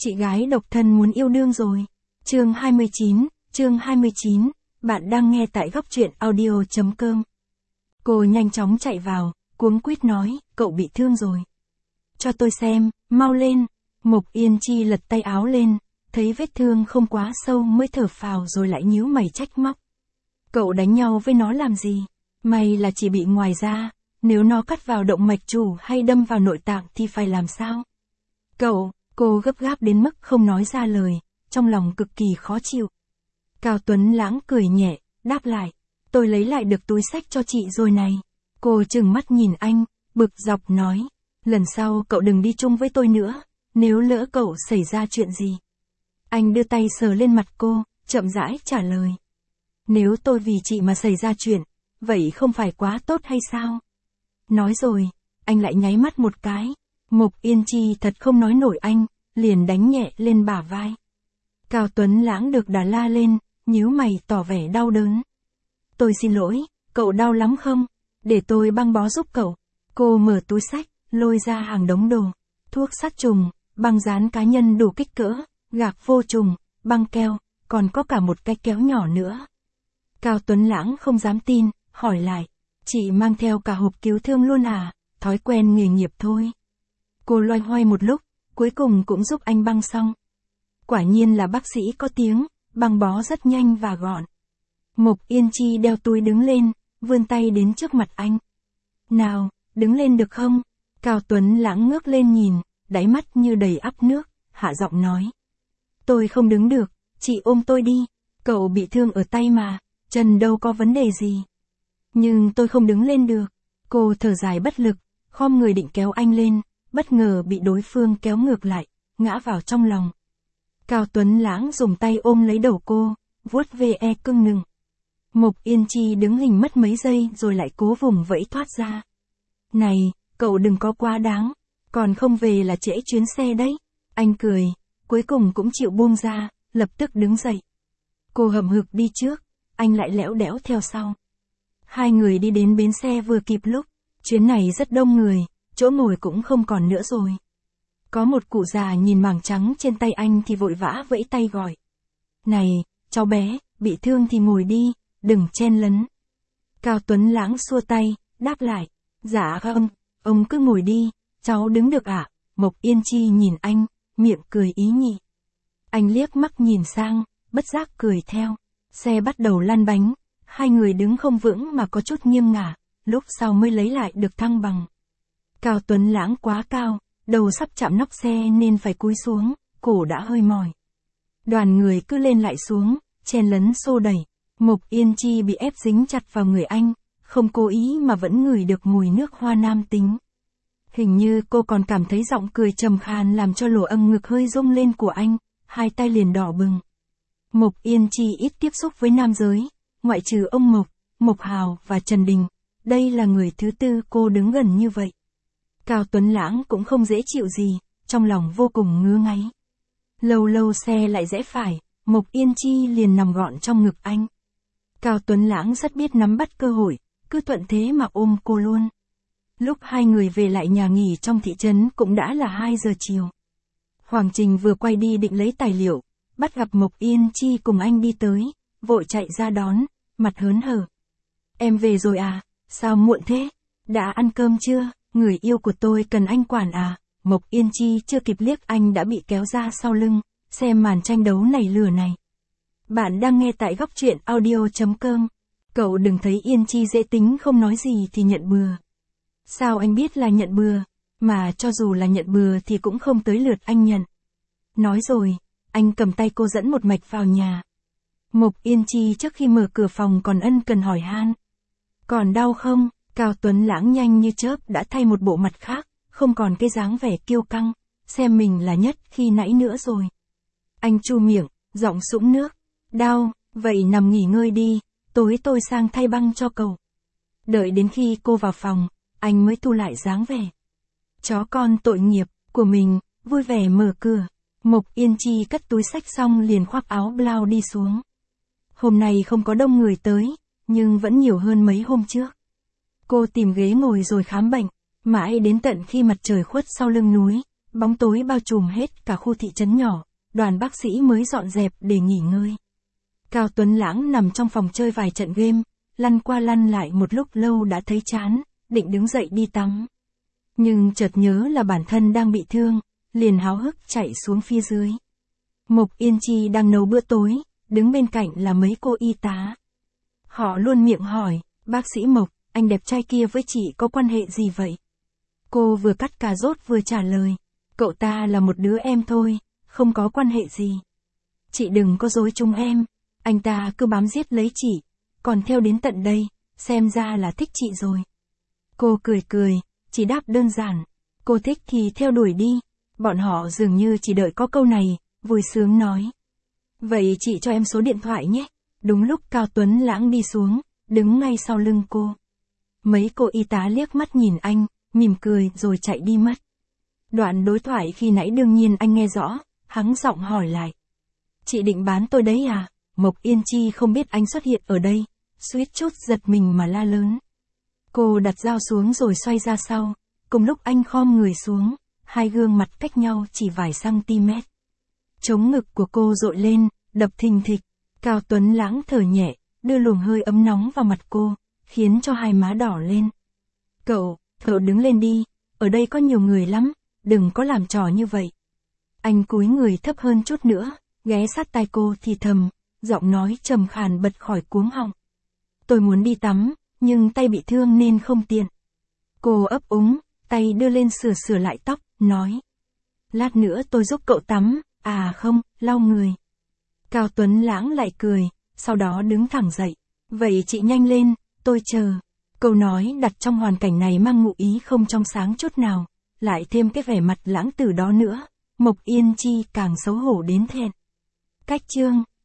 Chị gái độc thân muốn yêu đương rồi. Chương 29, bạn đang nghe tại góc truyện audio.com. Cô nhanh chóng chạy vào, cuống quýt nói, cậu bị thương rồi. Cho tôi xem, mau lên. Mộc Yên Chi lật tay áo lên, thấy vết thương không quá sâu mới thở phào rồi lại nhíu mày trách móc. Cậu đánh nhau với nó làm gì? May là chỉ bị ngoài da, nếu nó cắt vào động mạch chủ hay đâm vào nội tạng thì phải làm sao? Cô gấp gáp đến mức không nói ra lời, trong lòng cực kỳ khó chịu. Cao Tuấn Lãng cười nhẹ, đáp lại, tôi lấy lại được túi xách cho chị rồi này. Cô trừng mắt nhìn anh, bực dọc nói, lần sau cậu đừng đi chung với tôi nữa, nếu lỡ cậu xảy ra chuyện gì. Anh đưa tay sờ lên mặt cô, chậm rãi trả lời. Nếu tôi vì chị mà xảy ra chuyện, vậy không phải quá tốt hay sao? Nói rồi, anh lại nháy mắt một cái. Mộc Yên Chi thật không nói nổi anh, liền đánh nhẹ lên bả vai. Cao Tuấn Lãng được đà la lên, nhíu mày tỏ vẻ đau đớn. Tôi xin lỗi, cậu đau lắm không? Để tôi băng bó giúp cậu. Cô mở túi xách, lôi ra hàng đống đồ. Thuốc sát trùng, băng dán cá nhân đủ kích cỡ, gạc vô trùng, băng keo, còn có cả một cái kéo nhỏ nữa. Cao Tuấn Lãng không dám tin, hỏi lại. Chị mang theo cả hộp cứu thương luôn à? Thói quen nghề nghiệp thôi. Cô loay hoay một lúc, cuối cùng cũng giúp anh băng xong. Quả nhiên là bác sĩ có tiếng, băng bó rất nhanh và gọn. Mộc Yên Chi đeo túi đứng lên, vươn tay đến trước mặt anh. Nào, đứng lên được không? Cao Tuấn Lãng ngước lên nhìn, đáy mắt như đầy ắp nước, hạ giọng nói. Tôi không đứng được, chị ôm tôi đi, cậu bị thương ở tay mà, chân đâu có vấn đề gì. Nhưng tôi không đứng lên được. Cô thở dài bất lực, khom người định kéo anh lên, bất ngờ bị đối phương kéo ngược lại, ngã vào trong lòng. Cao Tuấn Lãng dùng tay ôm lấy đầu cô, vuốt ve cưng nừng. Mộc Yên Chi đứng hình mất mấy giây rồi lại cố vùng vẫy thoát ra. Này, cậu đừng có quá đáng, còn không về là trễ chuyến xe đấy. Anh cười, cuối cùng cũng chịu buông ra, lập tức đứng dậy. Cô hậm hực đi trước, anh lại lẽo đẽo theo sau. Hai người đi đến bến xe vừa kịp lúc, chuyến này rất đông người, chỗ ngồi cũng không còn nữa rồi. Có một cụ già nhìn mảng trắng trên tay anh thì vội vã vẫy tay gọi. Này, cháu bé, bị thương thì ngồi đi, đừng chen lấn. Cao Tuấn Lãng xua tay, đáp lại. Dạ không, ông cứ ngồi đi, cháu đứng được ạ. Mộc Yên Chi nhìn anh, miệng cười ý nhị. Anh liếc mắt nhìn sang, bất giác cười theo. Xe bắt đầu lăn bánh, hai người đứng không vững mà có chút nghiêng ngả, lúc sau mới lấy lại được thăng bằng. Cao Tuấn Lãng quá cao, đầu sắp chạm nóc xe nên phải cúi xuống, cổ đã hơi mỏi. Đoàn người cứ lên lại xuống, chen lấn xô đẩy. Mộc Yên Chi bị ép dính chặt vào người anh, không cố ý mà vẫn ngửi được mùi nước hoa nam tính. Hình như cô còn cảm thấy giọng cười trầm khan làm cho lỗ âng ngực hơi rung lên của anh, hai tay liền đỏ bừng. Mộc Yên Chi ít tiếp xúc với nam giới, ngoại trừ ông Mộc Hào và Trần Đình, đây là người thứ tư cô đứng gần như vậy. Cao Tuấn Lãng cũng không dễ chịu gì, trong lòng vô cùng ngứa ngáy. Lâu lâu xe lại rẽ phải, Mộc Yên Chi liền nằm gọn trong ngực anh. Cao Tuấn Lãng rất biết nắm bắt cơ hội, cứ thuận thế mà ôm cô luôn. Lúc hai người về lại nhà nghỉ trong thị trấn cũng đã là 2 giờ chiều. Hoàng Trình vừa quay đi định lấy tài liệu, bắt gặp Mộc Yên Chi cùng anh đi tới, vội chạy ra đón, mặt hớn hở. Em về rồi à, sao muộn thế? Đã ăn cơm chưa? Người yêu của tôi cần anh quản à? Mộc Yên Chi chưa kịp liếc anh đã bị kéo ra sau lưng, xem màn tranh đấu này lửa này. Bạn đang nghe tại góc truyện audio.com. Cậu đừng thấy Yên Chi dễ tính không nói gì thì nhận bừa. Sao anh biết là nhận bừa? Mà cho dù là nhận bừa thì cũng không tới lượt anh nhận. Nói rồi, anh cầm tay cô dẫn một mạch vào nhà. Mộc Yên Chi trước khi mở cửa phòng còn ân cần hỏi han. Còn đau không? Cao Tuấn Lãng nhanh như chớp đã thay một bộ mặt khác, không còn cái dáng vẻ kiêu căng, xem mình là nhất khi nãy nữa rồi. Anh chu miệng, giọng sũng nước. Đau, vậy nằm nghỉ ngơi đi, tối tôi sang thay băng cho cậu. Đợi đến khi cô vào phòng, anh mới thu lại dáng vẻ chó con tội nghiệp của mình, vui vẻ mở cửa. Mộc Yên Chi cất túi xách xong liền khoác áo blau đi xuống. Hôm nay không có đông người tới, nhưng vẫn nhiều hơn mấy hôm trước. Cô tìm ghế ngồi rồi khám bệnh, mãi đến tận khi mặt trời khuất sau lưng núi, bóng tối bao trùm hết cả khu thị trấn nhỏ, đoàn bác sĩ mới dọn dẹp để nghỉ ngơi. Cao Tuấn Lãng nằm trong phòng chơi vài trận game, lăn qua lăn lại một lúc lâu đã thấy chán, định đứng dậy đi tắm. Nhưng chợt nhớ là bản thân đang bị thương, liền háo hức chạy xuống phía dưới. Mộc Yên Chi đang nấu bữa tối, đứng bên cạnh là mấy cô y tá. Họ luôn miệng hỏi, bác sĩ Mộc, anh đẹp trai kia với chị có quan hệ gì vậy? Cô vừa cắt cà rốt vừa trả lời, cậu ta là một đứa em thôi, không có quan hệ gì. Chị đừng có dối chúng em, anh ta cứ bám giết lấy chị, còn theo đến tận đây, xem ra là thích chị rồi. Cô cười cười, chỉ đáp đơn giản, cô thích thì theo đuổi đi. Bọn họ dường như chỉ đợi có câu này, vui sướng nói. Vậy chị cho em số điện thoại nhé. Đúng lúc Cao Tuấn Lãng đi xuống, đứng ngay sau lưng cô. Mấy cô y tá liếc mắt nhìn anh, mỉm cười rồi chạy đi mất. Đoạn đối thoại khi nãy đương nhiên anh nghe rõ, hắng giọng hỏi lại. Chị định bán tôi đấy à? Mộc Yên Chi không biết anh xuất hiện ở đây, suýt chút giật mình mà la lớn. Cô đặt dao xuống rồi xoay ra sau, cùng lúc anh khom người xuống, hai gương mặt cách nhau chỉ vài cm. Trống ngực của cô dội lên, đập thình thịch. Cao Tuấn Lãng thở nhẹ, đưa luồng hơi ấm nóng vào mặt cô, khiến cho hai má đỏ lên. Cậu đứng lên đi, ở đây có nhiều người lắm, đừng có làm trò như vậy. Anh cúi người thấp hơn chút nữa, ghé sát tai cô thì thầm, giọng nói trầm khàn bật khỏi cuống họng. Tôi muốn đi tắm, nhưng tay bị thương nên không tiện. Cô ấp úng, tay đưa lên sửa lại tóc, nói. Lát nữa tôi giúp cậu tắm, à không, lau người. Cao Tuấn Lãng lại cười, sau đó đứng thẳng dậy. Vậy chị nhanh lên, tôi chờ. Câu nói đặt trong hoàn cảnh này mang ngụ ý không trong sáng chút nào, lại thêm cái vẻ mặt lãng tử đó nữa. Mộc Yên Chi càng xấu hổ đến thẹn. Cách chương